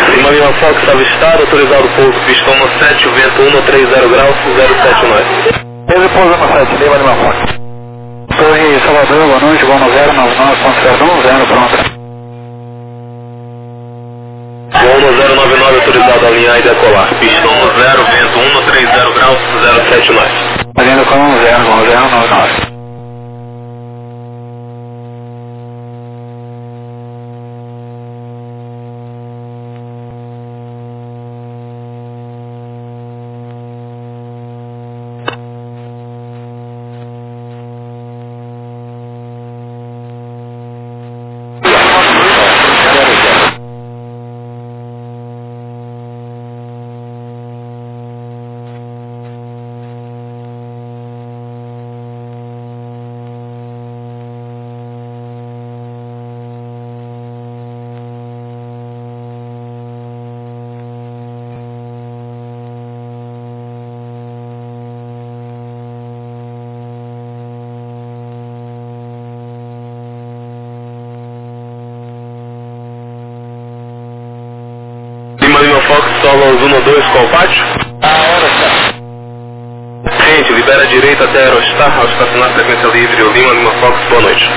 Lima Lima Fox, avistado, autorizado pouso, pista 17, o vento 130 graus, 079. Ele pouso 17, Lima Lima Fox. Torre Salvador, boa noite, voo no 099.010, pronto. Voo no 099, autorizado a alinhar e decolar. Pista 10, vento 130 graus, 079. Alinhando com 099. Lima Fox, solos 1 2, qual pátio? Gente, libera a direita até Aerostar, ao estacionar frequência livre, o Lima Fox, boa noite.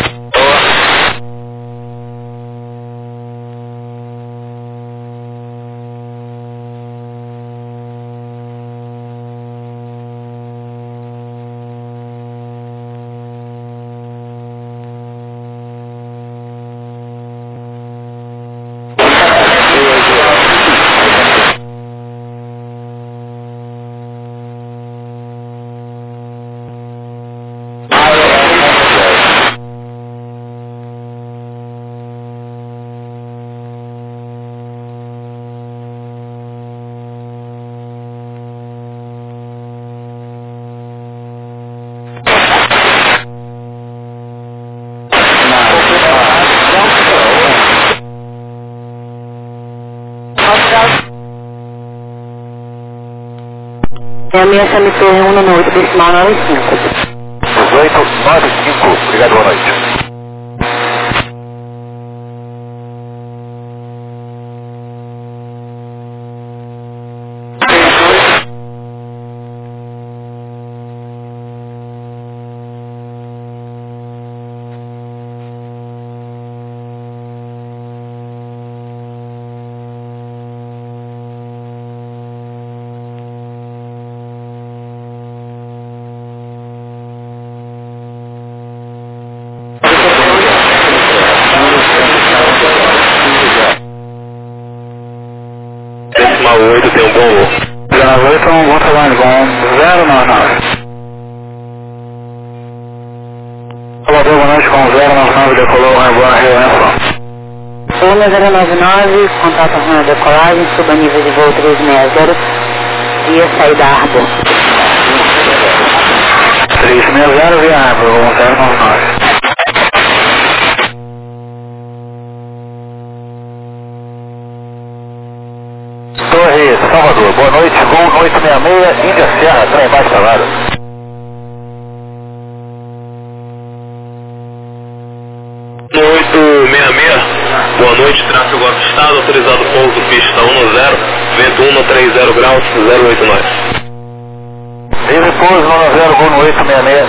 É a minha Torre 198, decimal 95. 1895, obrigado, boa noite. Decimal 8 tem um bom voo. 098 é um bom trabalho, com 099. Salvador, boa noite, com 099, decolou, boa reunião. Lima 099, contato com a decolagem, suba nível de voo 360, via saída Arbor. 360 via Arbor, 099. Torre Salvador, boa noite, voo 866, Índia Serra, trem mais salado. No 866, boa noite, tráfego avistado, autorizado pouso, pista 10, vento 130 graus, 089. Livre pouso 90, voo no 866.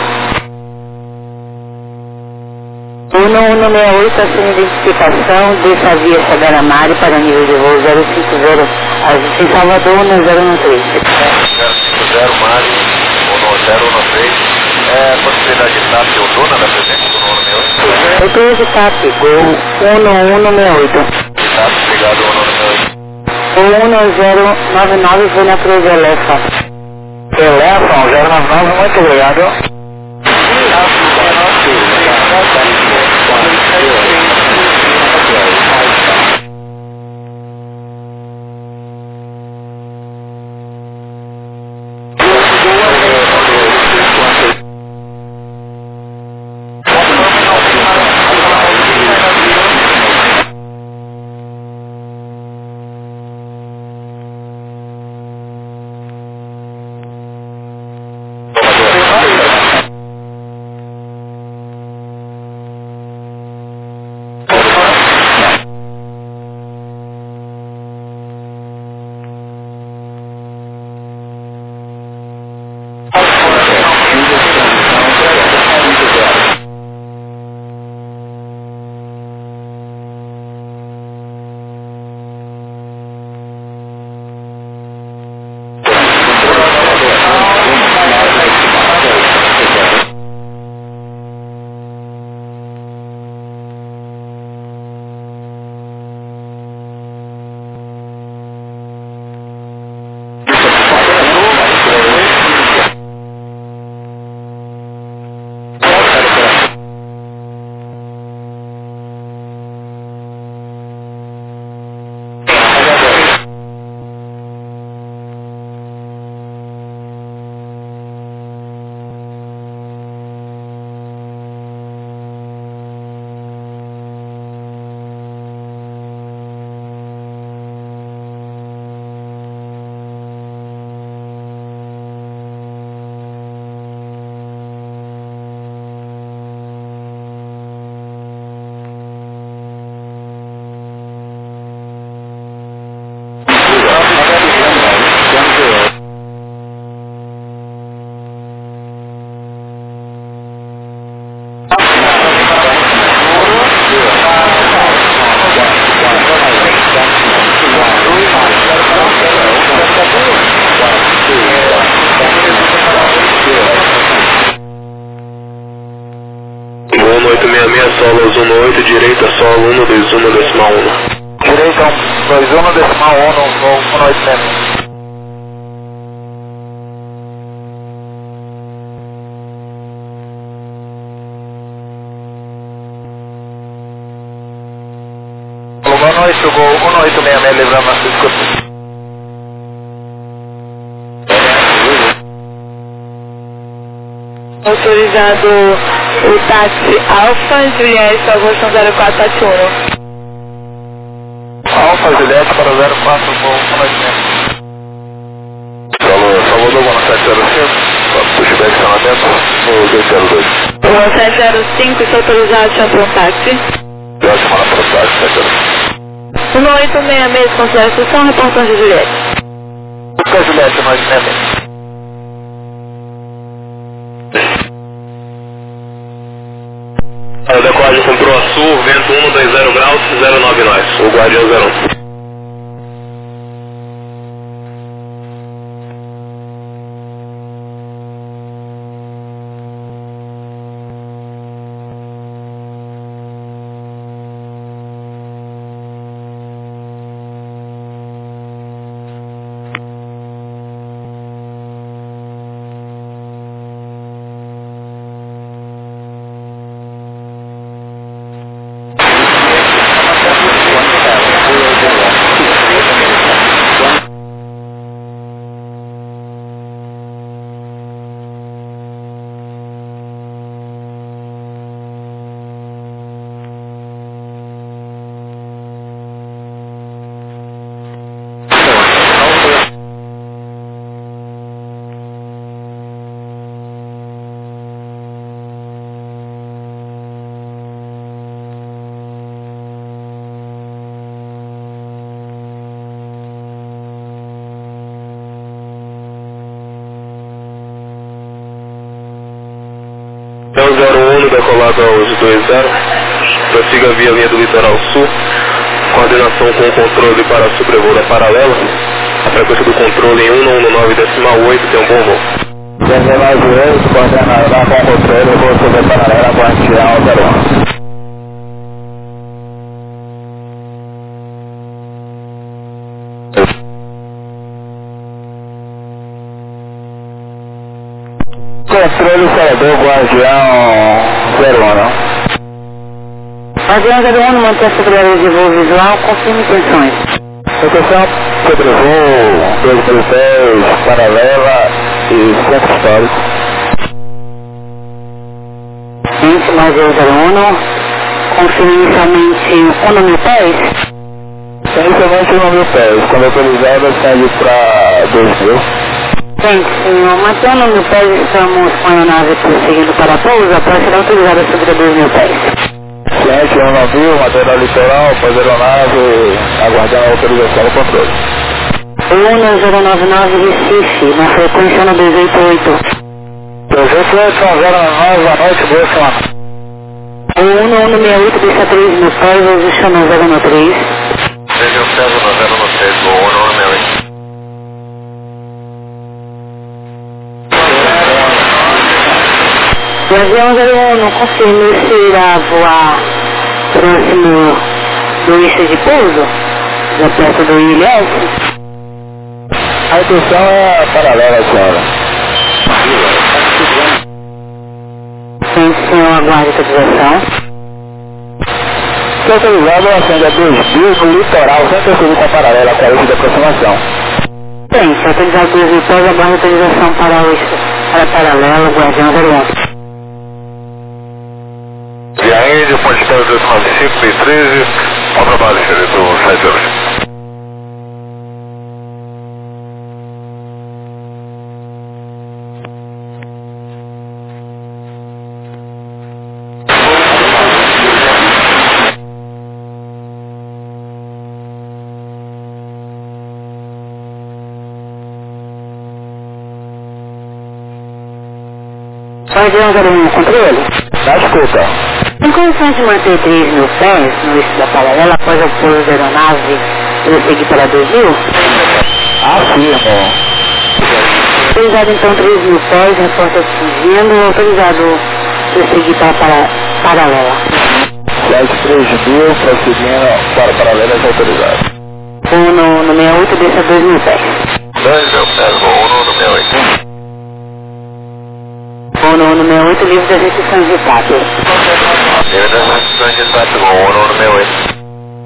1168, sem identificação, desça a via Sabaramari para nível de voo 050, em Salvador, no 013. 050 Mari, ou no 013, possibilidade de TAP ou dona da presença do 168? Eu tenho de TAP, Gol 1168. TAP, obrigado, 168. Gol 1099, vou na Cruz Elefa. Telefone 099, muito obrigado. 218, direita solo 121 decimal 1. Direita 121 decimal 1 no 186. Boa noite, Gol 1866, livrando a sua escuta. Autorizado o táxi Alfa Juliette, Augusto 0471. Alfa Juliette para 04, Gol 186. Salvador, Gol 705, puxa direcionamento no 202. Gol 705, está autorizado, chama para um táxi. Já chamando para o táxi, 705. 1866, considera a instrução, reportão de Juliette. Alfa Juliette, 1866. A decolagem com proa sul, vento 120 graus, 09 nós, o Guardião 01. Então 01 decolado aos 20, prossiga via linha do litoral sul, coordenação com o controle para a sobrevoo da paralela, a frequência do controle em 119 decimal 8, tem um bom voo. 198, coordenação com o controle, eu vou sobre a paralela, Guardião 01. Controle Salvador, Guardião 01. Guardião 01, manter a sobrevoo de voo visual, confirme intenções. Atenção, sobrevoo, 2010, paralela e centro histórico. Gente, Guardião 01, confirme inicialmente 1.000 pés. Inicialmente 1.000 pés, quando autorizado ascende para 2.000. Gente, senhor, mantendo 1.000 pés, estamos com a aeronave prosseguindo para pouso, após ser autorizada sobre 2.000 pés. Ciente, um navio, matéria litoral, pós aeronave, aguardando a autorização do controle. Luna 099 Recife, na frequência no 288. 288, 099, boa noite, boa semana. O 1168 deixa 3.000 pés, existe no 013. Seja o céu no 013, o 1168. Guardião 01, confirme se irá voar próximo do eixo de pouso, já perto do ILS. A intenção é paralela, senhora. Sim, senhor, aguarde a autorização. Se autorizado, acende a 2.000 no litoral, sem perceber com a paralela, com a eixo de aproximação. Bem, se autorizado 2.000 pés, aguarde a autorização para o eixo, para paralela, Guardião 01. E aí, depois de ter 295 e 13, ao trabalho, senhor, do 7 horas. Guardião 01, controle? Na escuta. Em condições de manter 3.000 pés no eixo da paralela após o pouso da aeronave prosseguir para 2.000? Afirmo. Autorizado então 3.000 pés, reporta seguindo, autorizado prosseguir para paralela. velocidade 3.000, prosseguindo para paralelas autorizadas. No 68 desce a 2.000 pés. 2.000 pés, voo no 68. No 68 livre das restrições de TAP. Livre das restrições de TAP, voo no 68.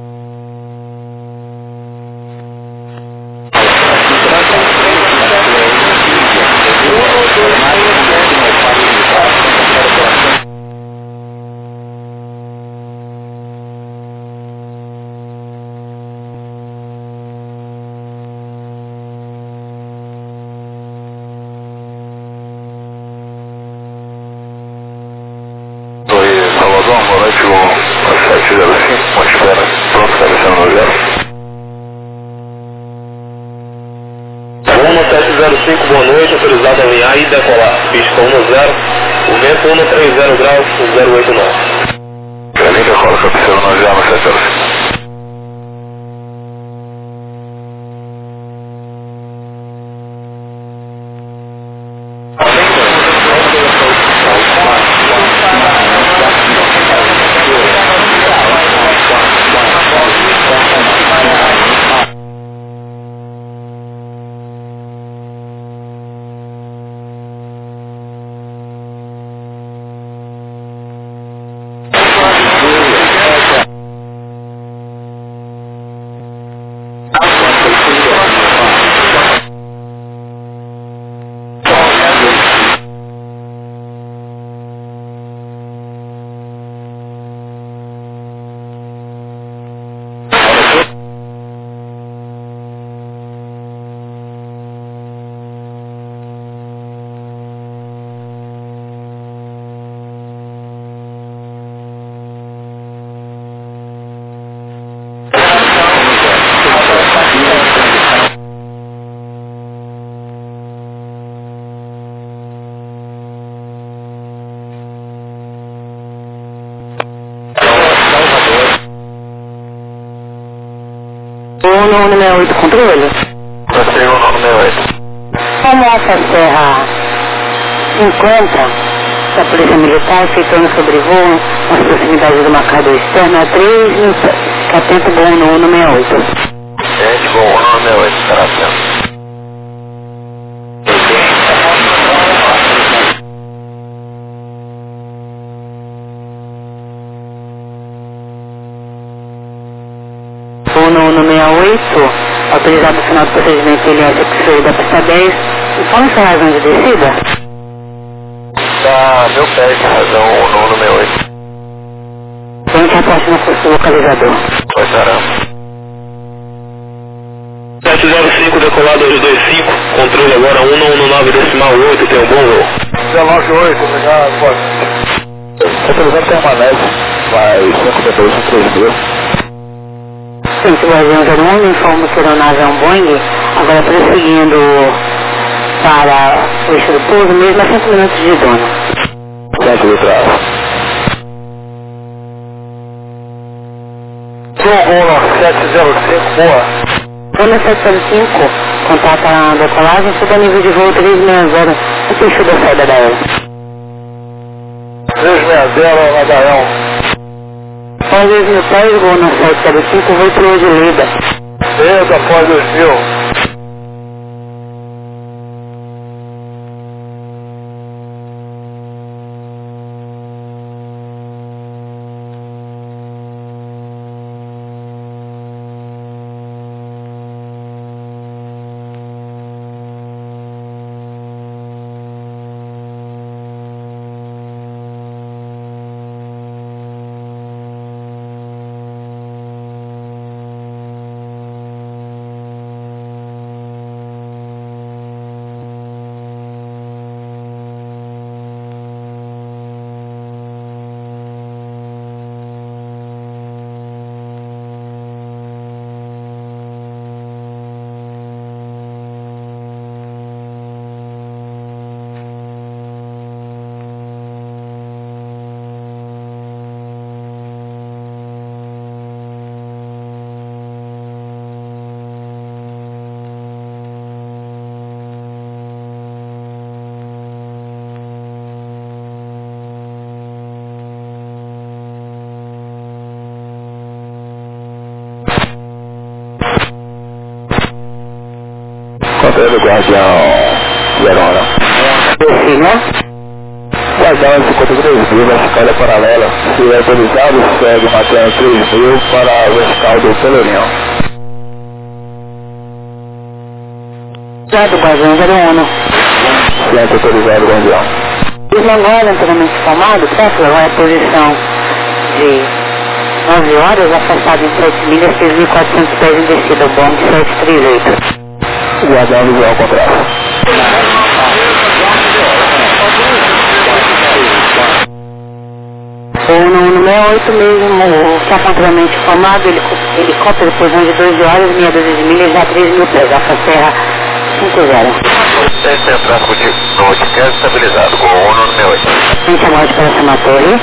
Salvador, boa noite, voo 705, uma espera, pronto, está descendo no zero. Voo no 705, boa noite, autorizado a alinhar e decolar. Pista 10, o vento 130 graus, 089. Alinha e decola, foi possível no zero, no 705. No 68 controle. Prosseguindo no 68. Como Alfa Serra 50, da Polícia Militar, efetuando sobrevoo nas proximidades do marcador externo a 3.000 pés. Fica atento, bom no 68. Gente, voo no 68, estará atento. No 68, autorizado o final do procedimento ILS X-Ray da pista 10, informe sua razão de descida? Tá 1.000 pés, razão no 68. Tem que reporte no curso localizador. Pois será. 705, decolado 225, controle agora 119,8, tem um bom voo. 198, obrigado, pode. Autorizado tem uma leve, vai 5 3.000. Centro Brasil 01, informo que a aeronave é um Boeing, agora prosseguindo para o eixo do pouso, mesmo a 5 minutos de dono. Centro do trás. Gol 705, boa. Zona 705, contata a decolagem, suba a nível de voo 360, o peixe da saída da aérea. 360, Magalhão. Após 2.000 pés, voo no 705, voo para o de Lida. Desde após 2000. Marcelo, Guardião 01. Esse, né? Guardião 53.000, vertical paralela. Se é autorizado, segue matando 3.000 para a vertical do Pelourinho. Já do Guardião 01. Silêncio autorizado, Guardião. Slangolha anteriormente formado, certo? Agora é posição de 9 horas, afastado em 7 milhas, 6.400 pés em descida, o bom de 738. Guardião visual contrário. O 168 mesmo, está contrariamente formado, helicóptero posição de 12 horas, meia dúzia de milhas, já 3.000 pés, a Serra 50. Esse é o tráfego de broadcast estabilizado com o 168. Gente, a morte para essa torre.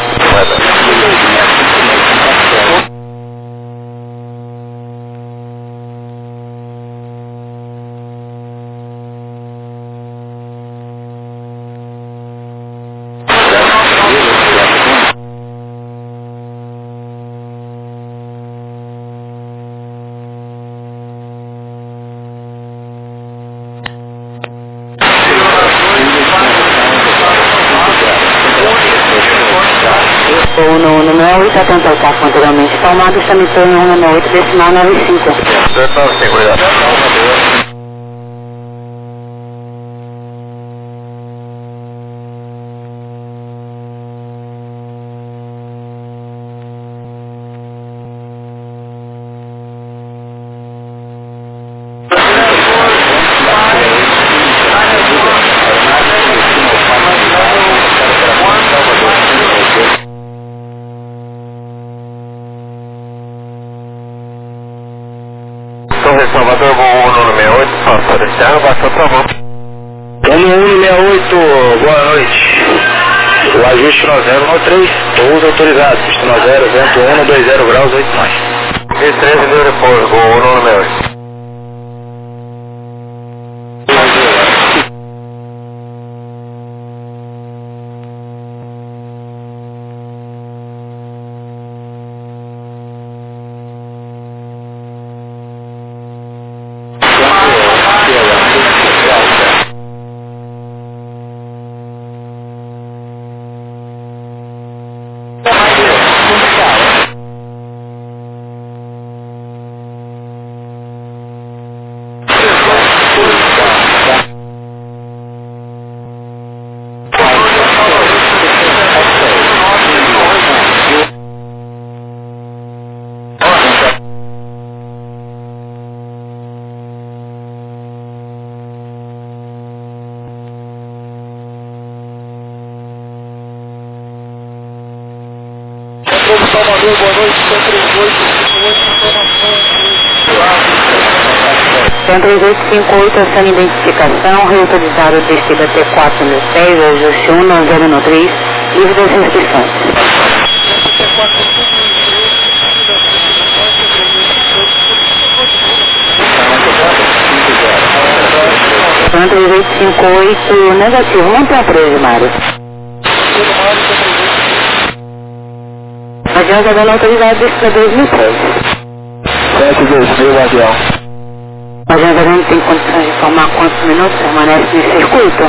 O 168 atenta ao carro anteriormente formado, está em torno 198 decimal 95. Salvador, voo 168, passou desse ano, passou pra mão. 168, boa noite. O ajuste 9093, pouso autorizado, pista 90, vento 120 graus, 8 nós. E13 deu depois, voo 168. Salvador, boa noite, 13858, ação de identificação, reautorizado descida T4 no 10, ajuste 19093, livre das restrições. 13858, negativo, não tem apreço, Mário. Avião já dando autoridade descida 2013. 72000, avião. O avião já não tem condições de informar quantos minutos permanece nesse circuito?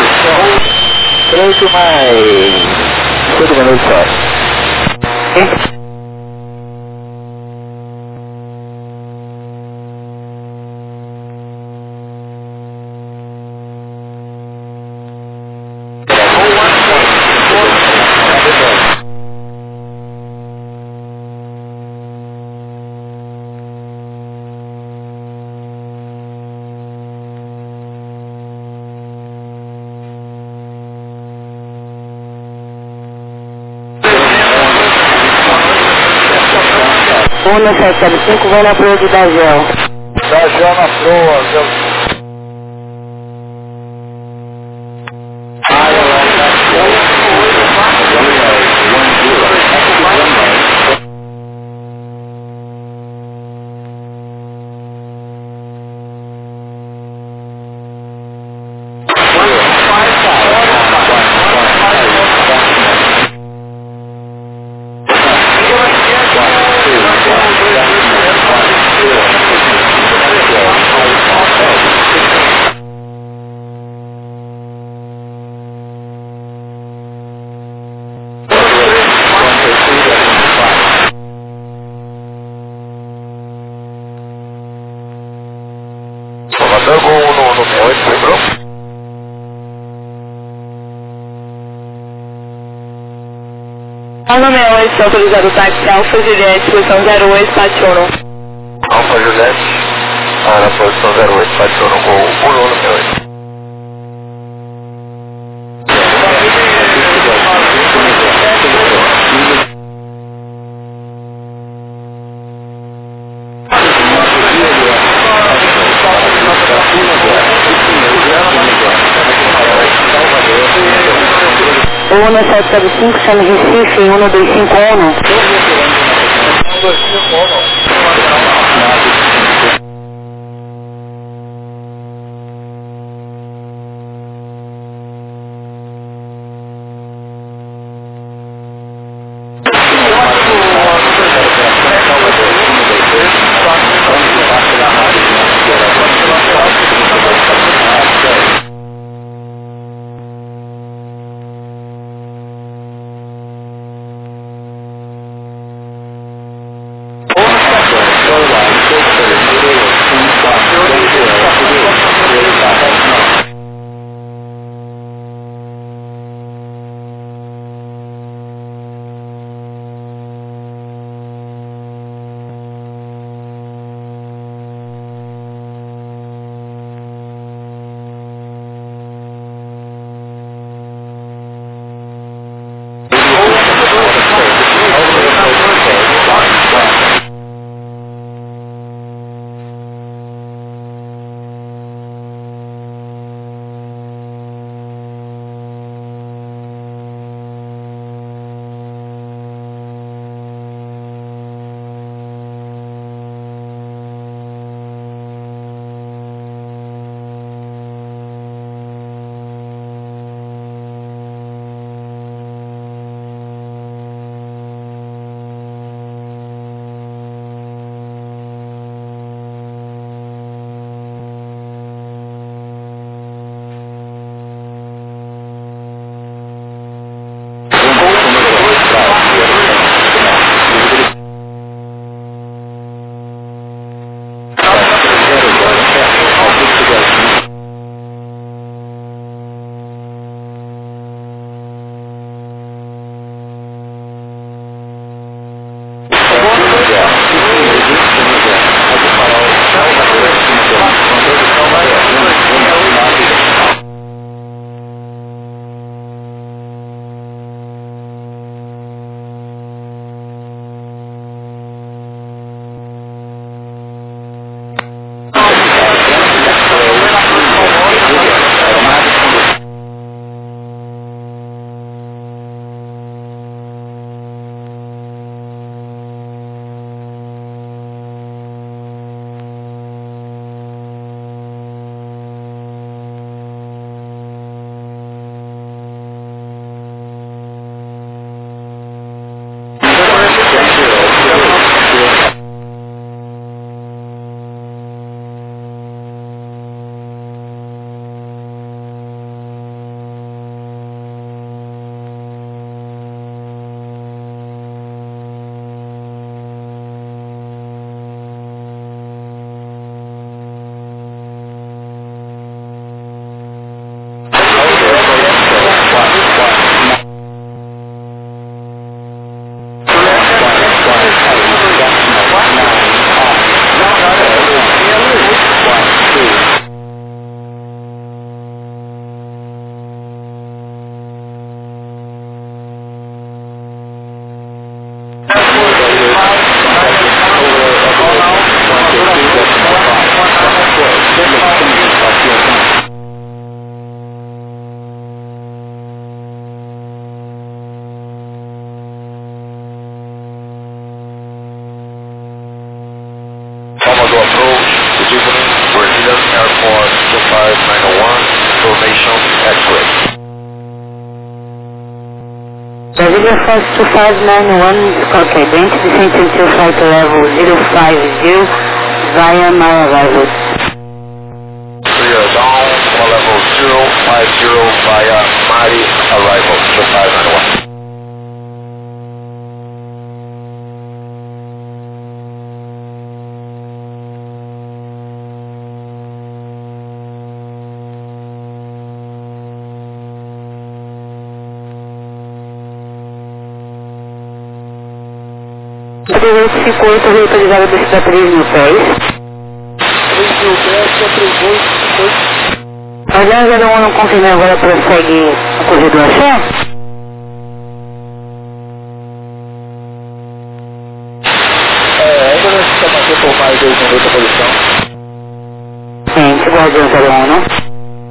8 mais 5 minutos só. É? O 1705 vai na proa de Dagel. Dagel na proa, Gol 168, lembrou? Alfa 68, autorizado o táxi Alfa Juliette, posição 08, Patiuno. Alfa Juliette, para a posição 08, Patiuno, Gol 168. O 1705 chama Recife em 1251. Airport 25901, information X-ray. Brasilia Force 2591, okay, identity descent to flight level 050 via my arrival. We are down on level 050 via Mari arrival 2591. 3858, autorizado descida 3.000 pés. 3.000 pés, 3858. Olhando, eu não confirmei agora, prossegue o corredor Axé? Ainda necessita manter por mais 2 minutos a posição. Gente, Guardião 01.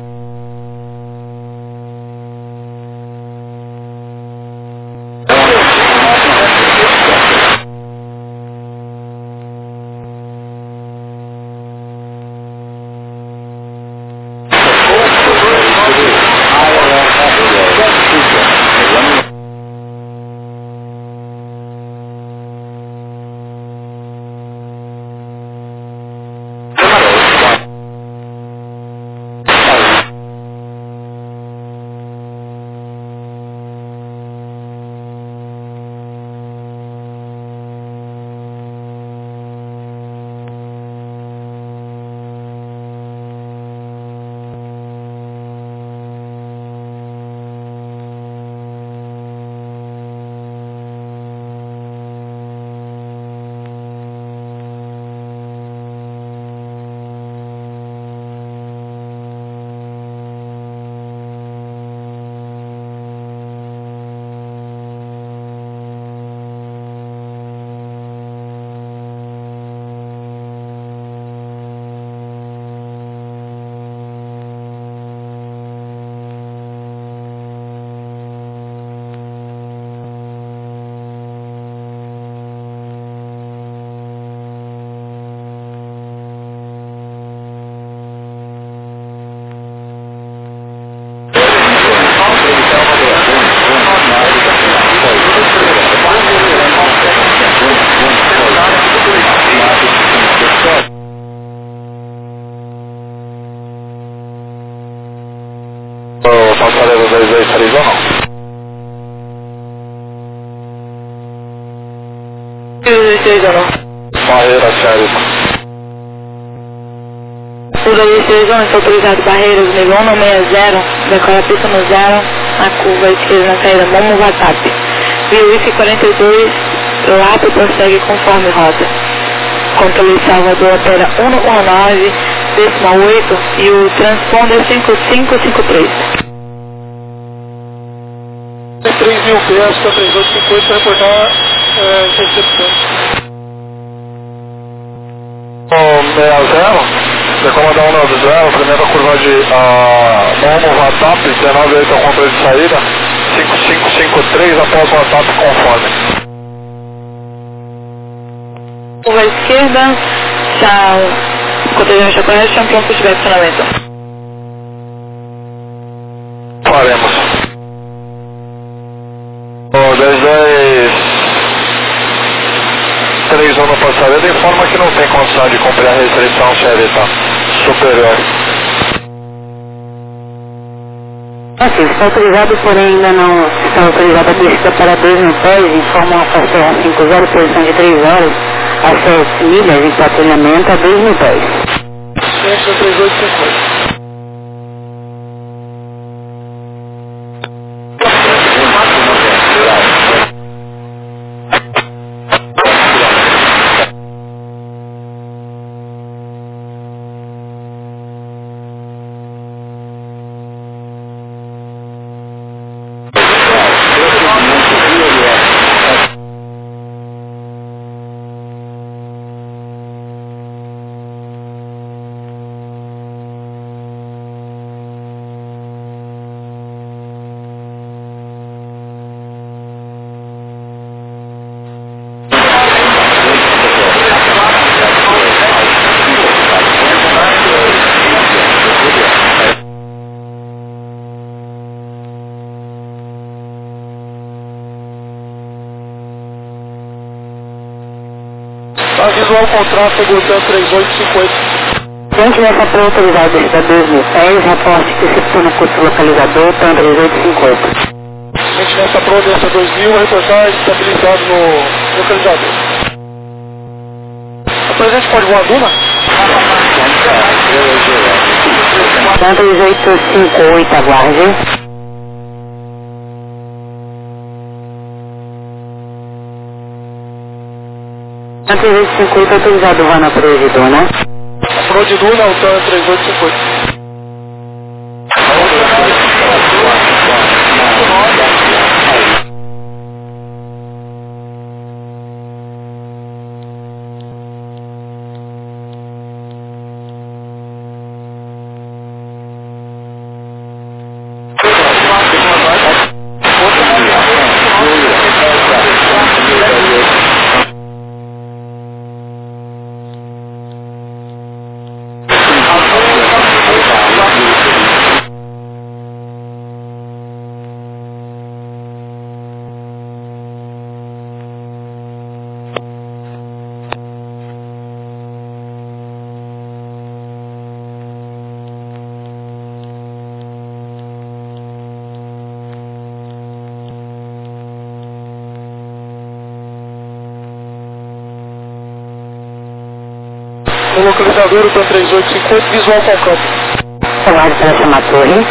Passarela 223 ou não? 223 ou não? Barreira, sério. O 223 ou não está autorizado barreiras, nível 160, decora a pista no 0, na curva esquerda na saída Momo Vatap. VUIF 42, LAP prossegue conforme rota. Controle Salvador opera 119,8 e o transponder 5553. 3.000 pés, 3850 para reportar recepção. 60, você comandar 190, primeira curva de Momo Vatap, 19 ao controle de saída, 5553 após o Vatap conforme. Curva esquerda, controle de correto, chão pronto se tiver funcionamento. Faremos. 3 no passarela informa que não tem condição de cumprir a restrição CLTA superior. Ok, está autorizado, porém ainda não está autorizada a descida para 2.000 pés, informa a Serra 50, posição de 3 horas, a 7 milhas em patrulhamento a 2.000 pés. 3850. Visual contrato Gurtan 3850. Diante dessa pré-autorizada descida 2.000 pés, reporte que recepção no curso localizador está 3850. Diante dessa pré-autorizada 2.000, reportar estabilizado no localizador. A presente pode voar Duna? 3858, aguarde. Na 3850 autorizado o Vana Provedor, né? Provedor na altura 3850. O localizador, o TAM 3850, visual com o campo. Olá, para chamar a torre.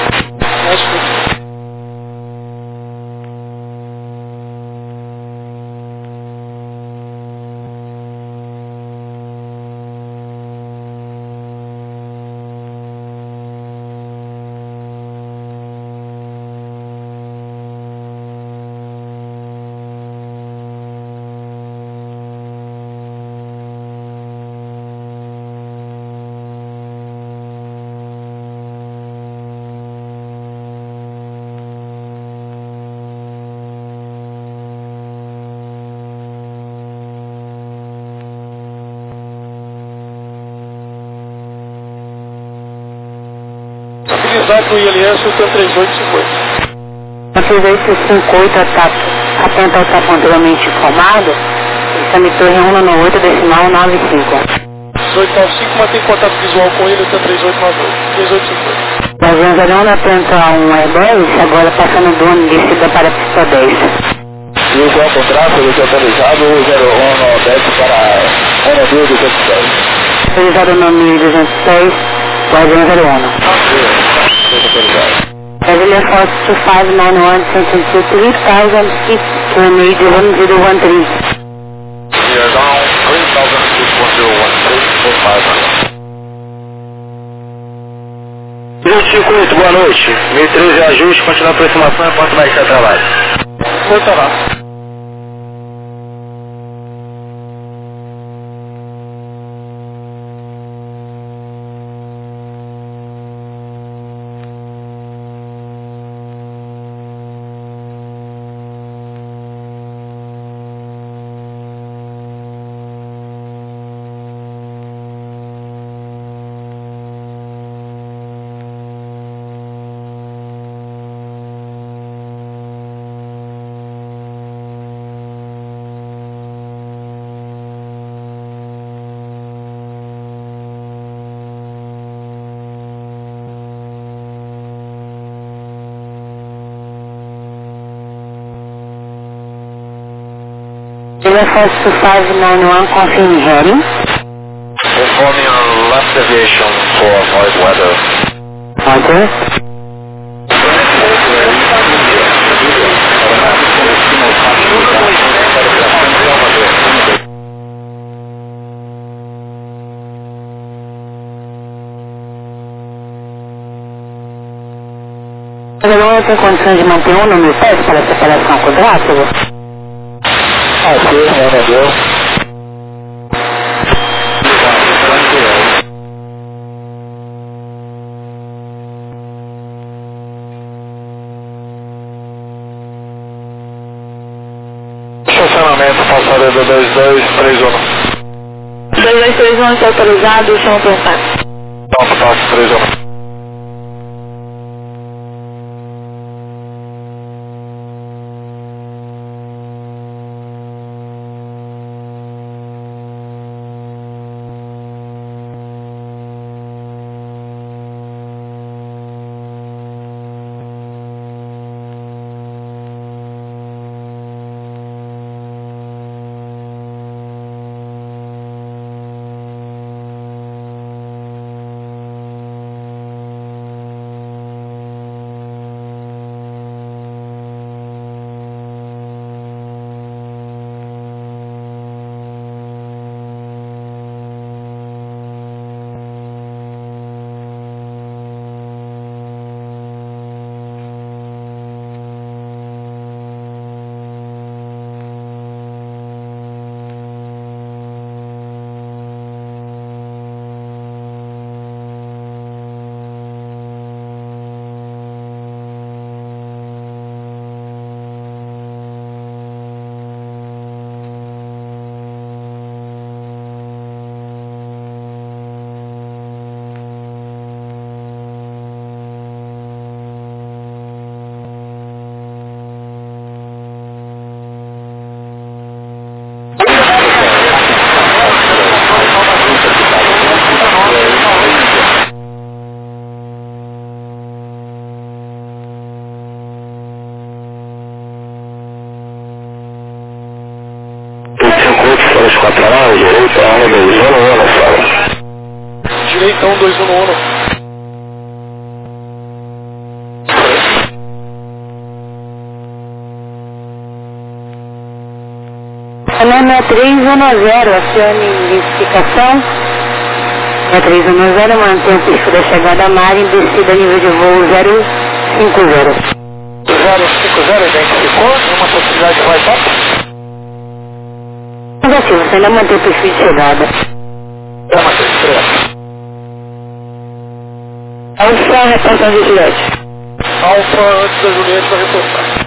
Utilizado no ILS, o TAM 3850. Na 3858 atento ao estar pontualmente informado. Estame torre 198 decimal 95. 1895, mantém contato visual com ele, o TAM 3898. 3850. Da 01 atento a um Airbus, agora passando do ano descida para a pista 10. E o qual contrato ele é autorizado, o 01 desce para 1210. Autorizado no 1210, Guardião 01. Brasilia Force 2591, Sentinel 3000 feet to an 81013. We are down 3,000 feet 1013 258, boa noite. 1013 ajuste, continua a aproximação enquanto vai estar trabalho. Volta lá. Brasilia Force 2591, confirm heading. Informing on left deviation for avoid weather. Roger. Mas não tem condições de manter um no meu pé para a separação quadrática? Ok, manager. Estacionamento, passarela 2231. 2231 está autorizado, chama para o táxi. Não, táxi 31. Uno. Canal 6310, acione identificação. 6310, mantém o perfil da chegada a mar em descida nível de voo 050. 050 identificou? Uma possibilidade de WhatsApp? Negativo, você ainda mantém o perfil de chegada. Alfa, reportagem de Juliette. Alfa antes da Juliette para reportar.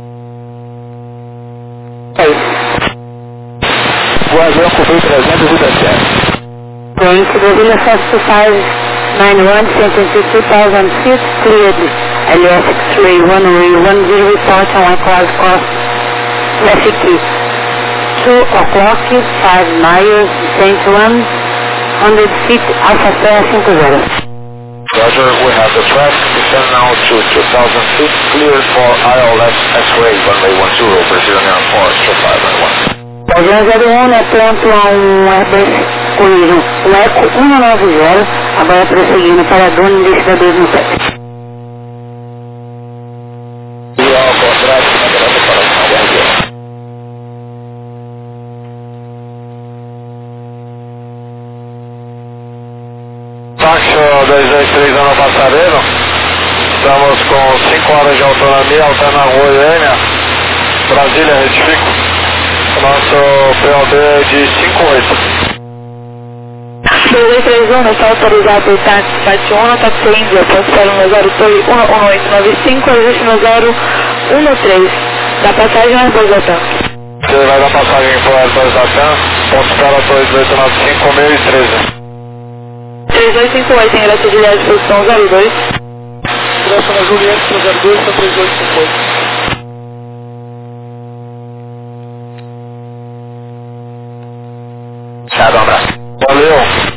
É isso. O avião cobriu 317. Going to Brazil, first to 591, sentence 2,000 feet, cleared. LS X-ray 110, report on Equals cost. Traffic 2 o'clock, 5 miles, descent 100 feet, Alpha Serra 50. Roger, we have the traffic descend now to 2,000 feet, cleared for ILS X-ray runway 10, Brazilian Air Force 2591. Avião 01, atento a um Airbus Collision, um Eco 190, agora prosseguindo para Dona descida 217. E ao contrário, na grande operação, bom dia. Taxa 223 ano passareiro, estamos com 5 horas de autonomia, alterna rua Goiânia, Brasília, retifico. O nosso POD é de 58. 2231, está autorizado o táxi parte 1, táxi Índia, transfere no 01895, ajuste no 013, da passagem ao Bogotá. Você vai dar passagem para o Airbus Latam, ponto escala 2895, 1013. 3258, ingresso de viagem, posição 02. Ingresso na Juliette para 02 para 3858. Tchau, um abraço. Valeu.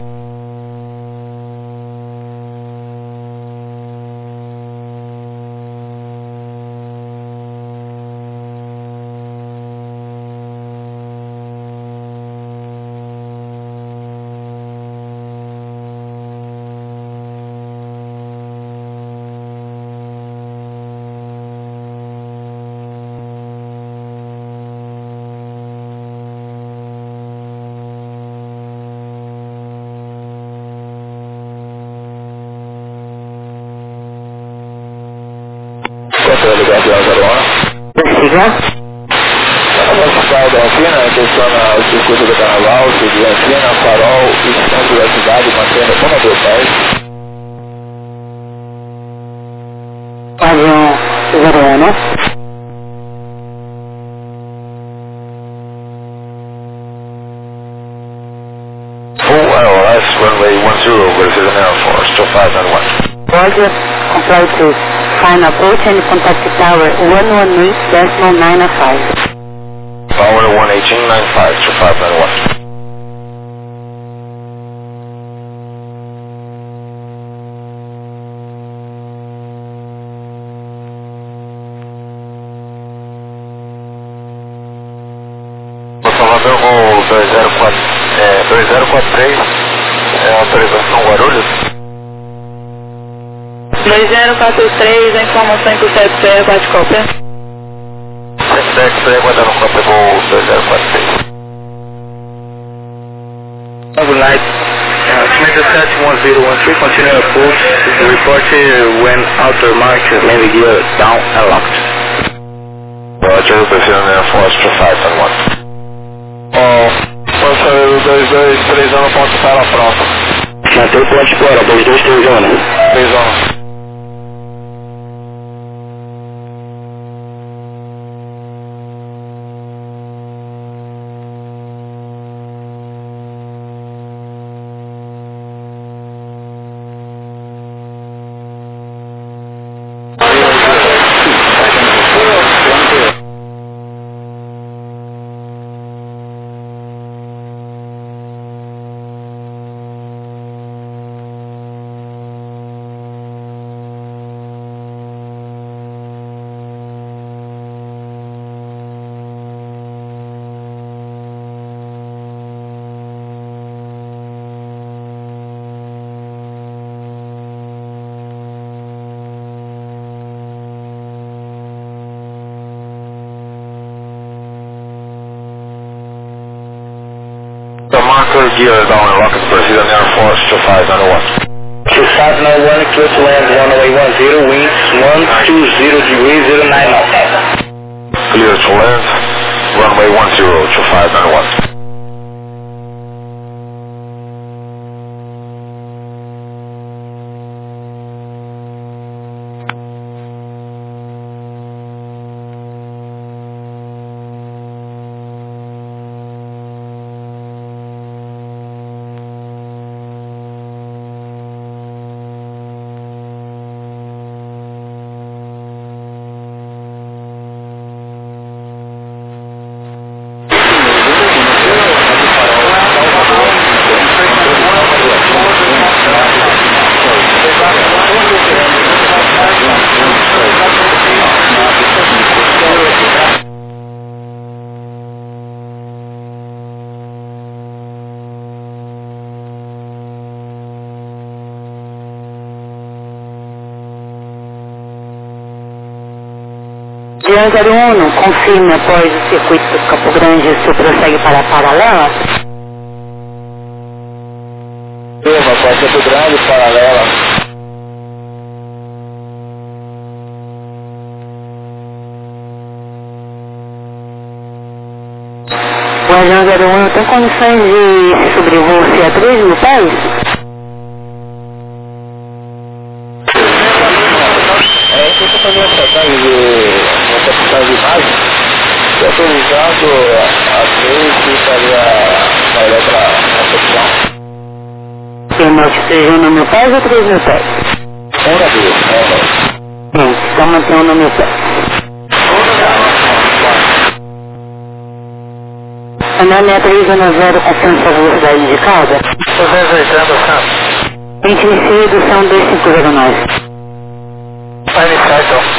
Prossiga. Hospital da Alpina, atenciona o circuito do Carnaval, seguir Alpina, farol e centro da cidade, mantendo uma do pés. Avião 01, né? Full ILS runway 10, Brazilian Air Force 2591. Roger, comply to final approach and contact tower 118.905. Power 11895 2591. Salvador voo 2043, autorização Guarulhos. 2043, a informação que o CEP bate cópia. CEP aguardando cópia voo 2043. Good night. Commander set 1013, continue approach. Report when outer market landing gear down and locked. Roger, Brazilian Air Force 2591. Passageiro 223 ano, ponto para pronto. Mantém o ponto fora, 223 ano. 3 anos. your gear down and rocket Brazilian Air Force 2591. 2591, clear to land runway 10, winds 120 degrees, 09 knots. Clear to land, runway 10, 2591. Jean 01, confirme após o circuito do Campo Grande se prossegue para a paralela. Firma, após Campo Grande, paralela. O Jean 01 tem condições de sobrevoar a 3 mil pés? De imagem, se autorizado a 3 que estaria para a recepção. Firma que seja 1 mil pés ou 3 mil pés? 1 Bem, então mantém 1 mil pés. Canal 6310, confirma sua velocidade indicada. 280, A gente inicia a redução 2509. Vai iniciar então.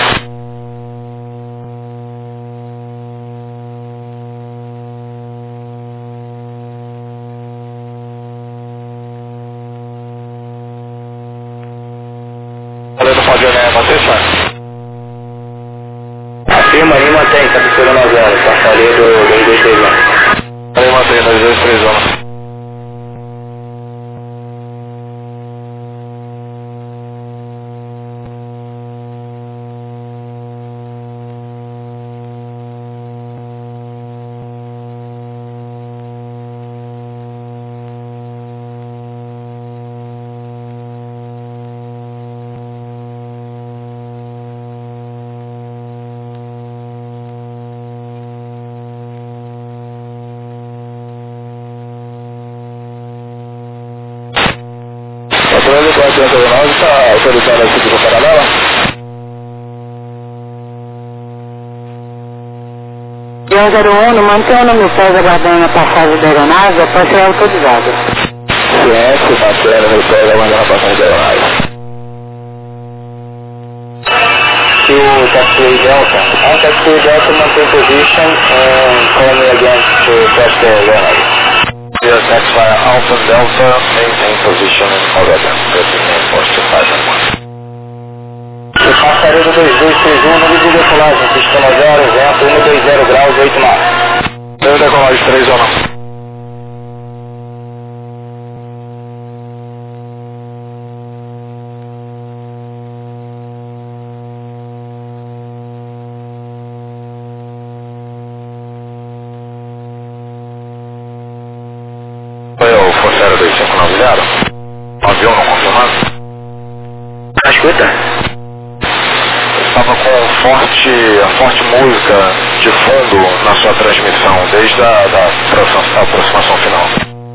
Afirma aí, mantém, tá procurando a zero, passaria do 231. Aí mantém, 231. Controle 439 está autorizado a seguir a paralela? Jean 01, mantém 1 mil pés aguardando a passagem da aeronave após ser autorizado. Silêncio, mantendo 1 mil pés aguardando a passagem da aeronave. E o taxi Delta? On taxi Delta, maintain position and call me again to press the aeronave. Clear taxi via Alpha Delta, maintain position in Oregon, Brazilian Air Force 2591. O passareiro 2231, número de decolagem, pistona 0, vento 120 graus, 8 knots. Deu decolagem 3 ou não? Foi o Forceiro 2590? O avião não confirmado? Escuta. Estava com forte música de fundo na sua transmissão, desde a aproximação final.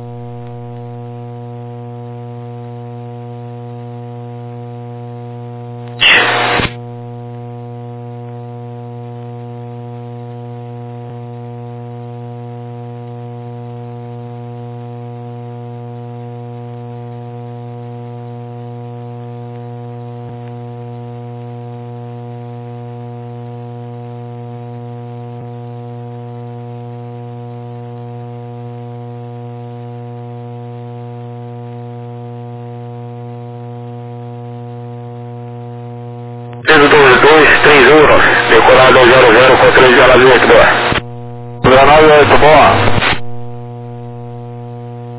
Peso 2231, decolado 00, controle de alamento, boa. 98, boa.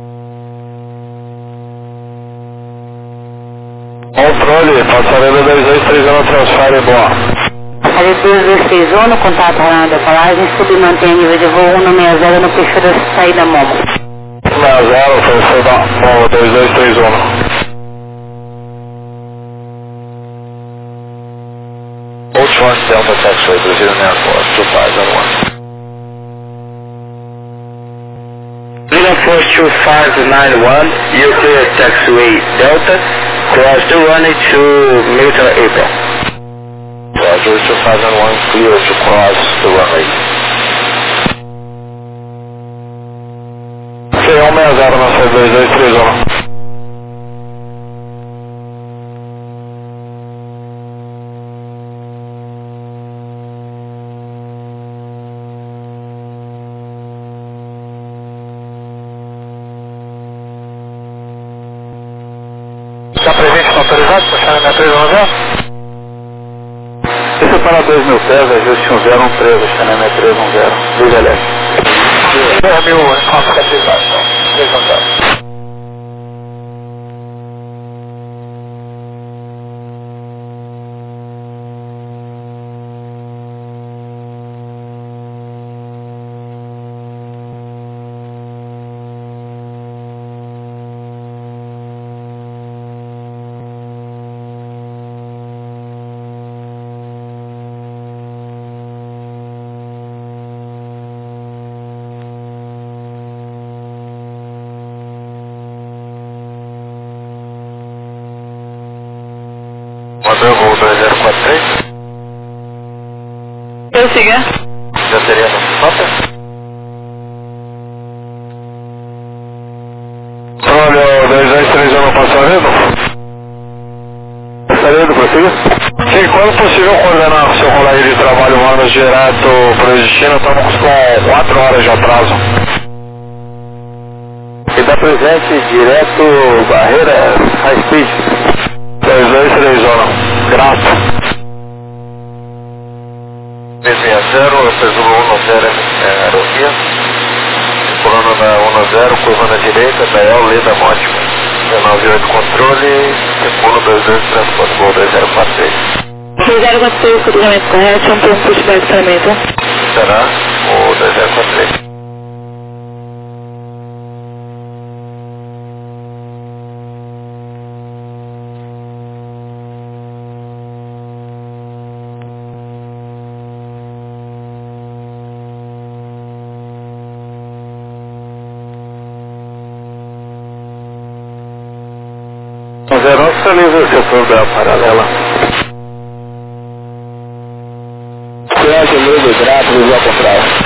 passarela 2230 transfere boa. Passarela 2231, contato na decolagem, submantém nível de voo 160 no perfil da saída Momo. 60, perfil da Momo 2231. Old Force Delta Taxiway, Brazilian Airport, 2591. Brazilian Force 2591, UK Taxiway Delta, cross the runway to Military April. Roger, 2001, clear to cross the runway. C160 na C2231. Está presente no autorizado, puxando minha 310? Esse é para 2.000 pés, ajuste 1013, Xané 310, luz elétrica. 10.000, faça catrização, 310. Mandou voo 2043? Eu siga. Já teria no Papa? Olha, 2231 Passarelo. Passarelo, prossiga? Sim, quando possível coordenar o seu rolê de trabalho humanos direto para o destino, estamos com 4 horas de atraso. E da presente, direto, barreira, high speed. 2231, grato. 360, eu presumo 10 aerovia. Circulando na 10, curva na direita, Dael, Leda, Mótima. 98 controle, circula 22 transporte, voo 2043. 2043, cruzamento correto, um ponto push back treinamento. Será o 2043. Neutraliza o setor da paralela. Viagem meio grato, luz ao contrário.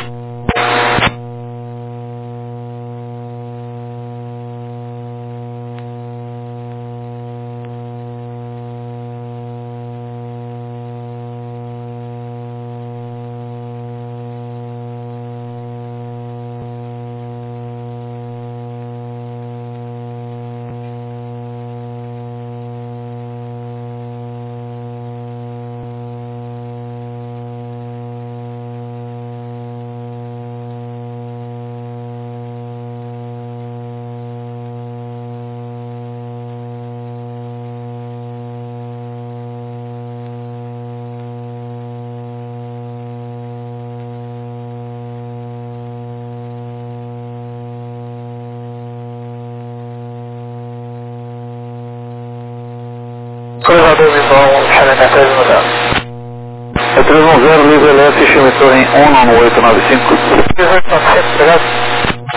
Cruzador Visual, Xané 310. É 310, luz elétrica, emissor em 19895. 18900, obrigado.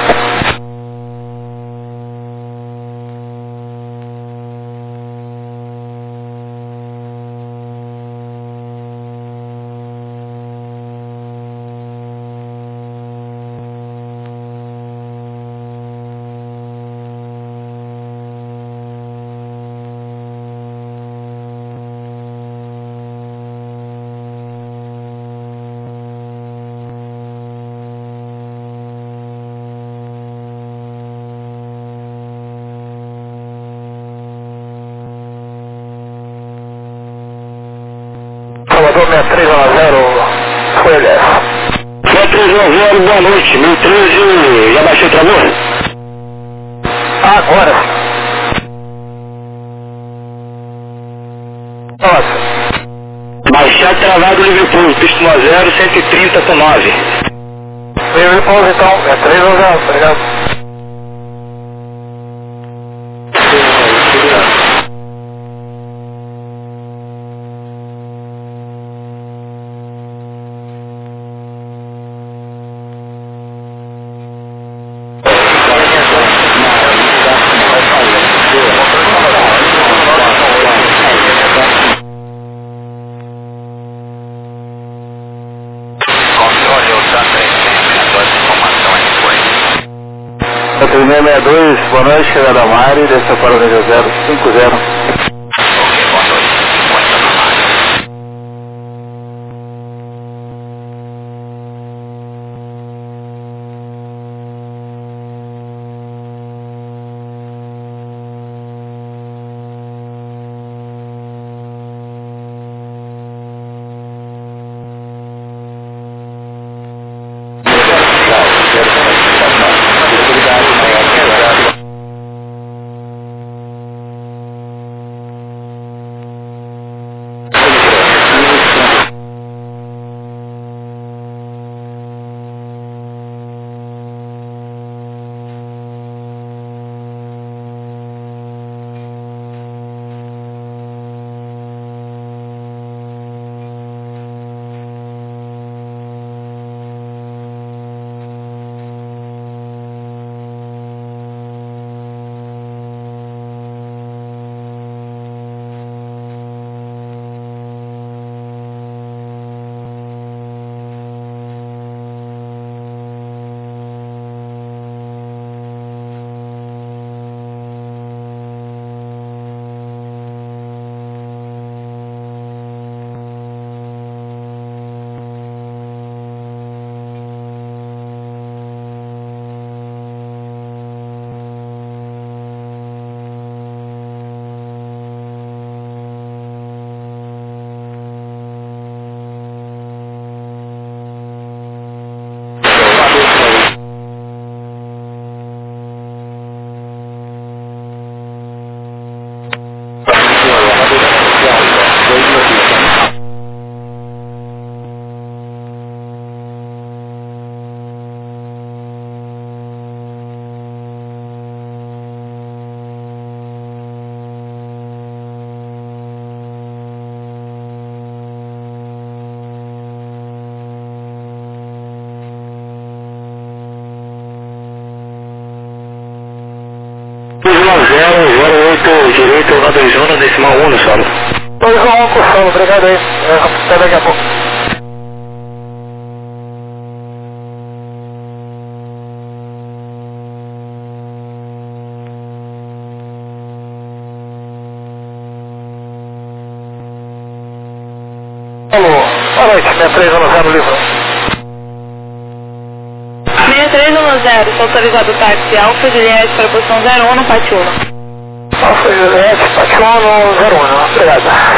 Salvador 6310, foi ele. 6310, boa noite. 1013, já baixou o travor? Agora. Baixar travado Liverpool, pista 0, 130 com 9. Liverpool então, é 3 ou 0, obrigado. A 3662, boa noite, chegada a Mari, desça para o 050. Direito, na 21, decimal 1 no solo. 2-1 com o solo, obrigado aí. Até daqui a pouco. Alô, boa noite, 6310 livro. 6310, sou autorizado o táxi Alfa Juliette para a posição 01 no Pátio 1. Alfa Juliette, Pátio 1 no 01, obrigado.